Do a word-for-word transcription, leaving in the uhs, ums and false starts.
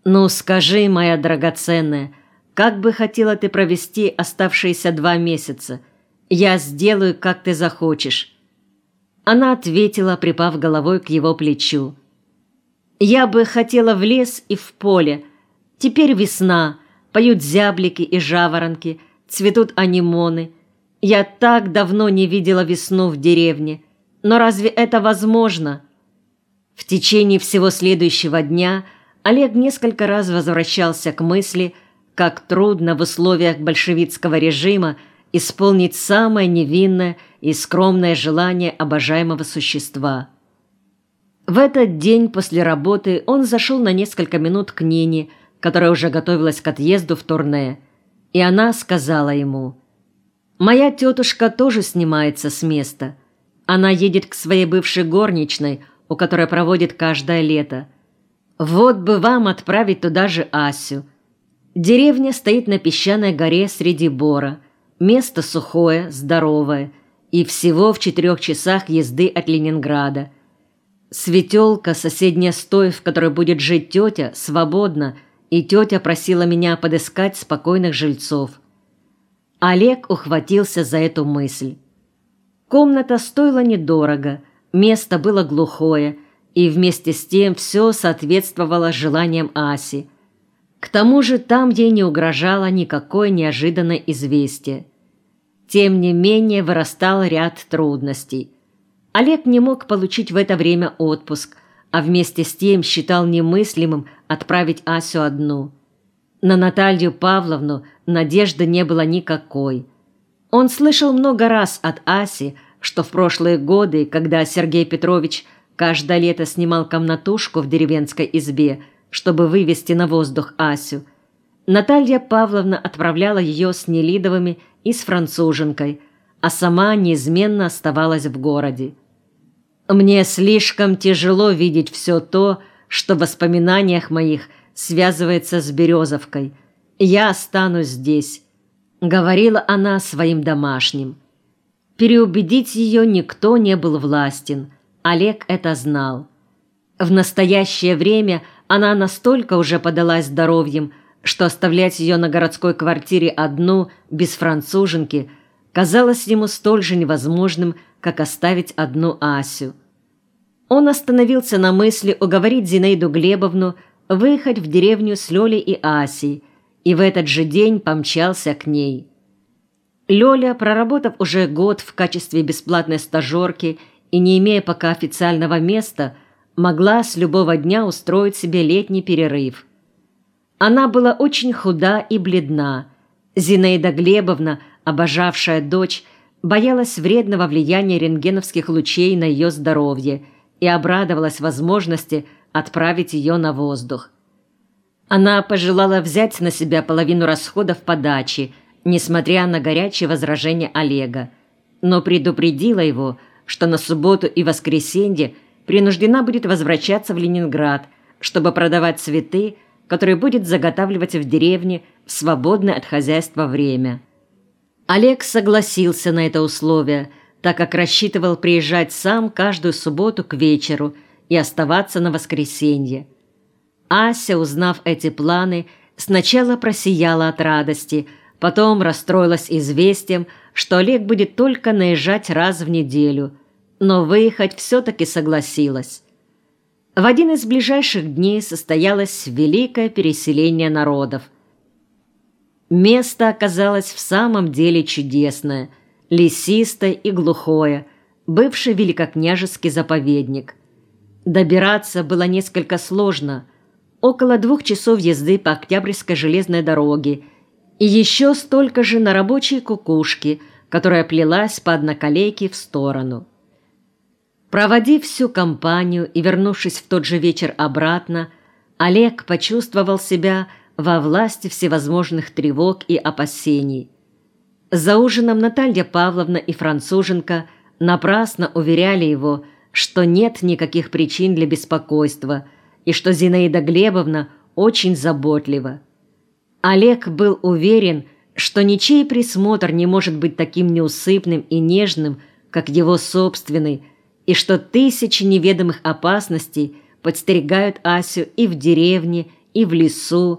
«Ну, скажи, моя драгоценная, как бы хотела ты провести оставшиеся два месяца? Я сделаю, как ты захочешь». Она ответила, припав головой к его плечу. «Я бы хотела в лес и в поле. Теперь весна, поют зяблики и жаворонки, цветут анимоны. Я так давно не видела весну в деревне. Но разве это возможно?» В течение всего следующего дня Олег несколько раз возвращался к мысли, как трудно в условиях большевистского режима исполнить самое невинное и скромное желание обожаемого существа. В этот день после работы он зашел на несколько минут к Нине, которая уже готовилась к отъезду в турне, и она сказала ему: «Моя тетушка тоже снимается с места. Она едет к своей бывшей горничной, у которой проводит каждое лето. Вот бы вам отправить туда же Асю. Деревня стоит на песчаной горе среди бора. Место сухое, здоровое, и всего в четырех часах езды от Ленинграда. Светелка, соседняя с той, в которой будет жить тетя, свободна, и тетя просила меня подыскать спокойных жильцов». Олег ухватился за эту мысль. Комната стоила недорого, место было глухое, и вместе с тем все соответствовало желаниям Аси. К тому же там ей не угрожало никакое неожиданное известие. Тем не менее вырастал ряд трудностей. Олег не мог получить в это время отпуск, а вместе с тем считал немыслимым отправить Асю одну. На Наталью Павловну надежды не было никакой. Он слышал много раз от Аси, что в прошлые годы, когда Сергей Петрович каждое лето снимал комнатушку в деревенской избе, чтобы вывести на воздух Асю, Наталья Павловна отправляла ее с Нелидовыми и с француженкой, а сама неизменно оставалась в городе. «Мне слишком тяжело видеть все то, что в воспоминаниях моих связывается с Березовкой. Я останусь здесь», — говорила она своим домашним. Переубедить ее никто не был властен. Олег это знал. В настоящее время она настолько уже подалась здоровьем, что оставлять ее на городской квартире одну, без француженки, казалось ему столь же невозможным, как оставить одну Асю. Он остановился на мысли уговорить Зинаиду Глебовну выехать в деревню с Лёлей и Асей, и в этот же день помчался к ней. Лёля, проработав уже год в качестве бесплатной стажерки и не имея пока официального места, могла с любого дня устроить себе летний перерыв. Она была очень худа и бледна. Зинаида Глебовна, обожавшая дочь, боялась вредного влияния рентгеновских лучей на ее здоровье и обрадовалась возможности отправить ее на воздух. Она пожелала взять на себя половину расходов по даче, несмотря на горячие возражения Олега, но предупредила его, что на субботу и воскресенье принуждена будет возвращаться в Ленинград, чтобы продавать цветы, которые будет заготавливать в деревне в свободное от хозяйства время. Олег согласился на это условие, так как рассчитывал приезжать сам каждую субботу к вечеру и оставаться на воскресенье. Ася, узнав эти планы, сначала просияла от радости, потом расстроилась известием, что Олег будет только наезжать раз в неделю, но выехать все-таки согласилась. В один из ближайших дней состоялось великое переселение народов. Место оказалось в самом деле чудесное, лесистое и глухое, бывший великокняжеский заповедник. Добираться было несколько сложно, около двух часов езды по Октябрьской железной дороге и еще столько же на рабочей кукушке, которая плелась по одноколейке в сторону. Проводив всю компанию и вернувшись в тот же вечер обратно, Олег почувствовал себя во власти всевозможных тревог и опасений. За ужином Наталья Павловна и француженка напрасно уверяли его, что нет никаких причин для беспокойства и что Зинаида Глебовна очень заботлива. Олег был уверен, что ничей присмотр не может быть таким неусыпным и нежным, как его собственный, и что тысячи неведомых опасностей подстерегают Асю и в деревне, и в лесу,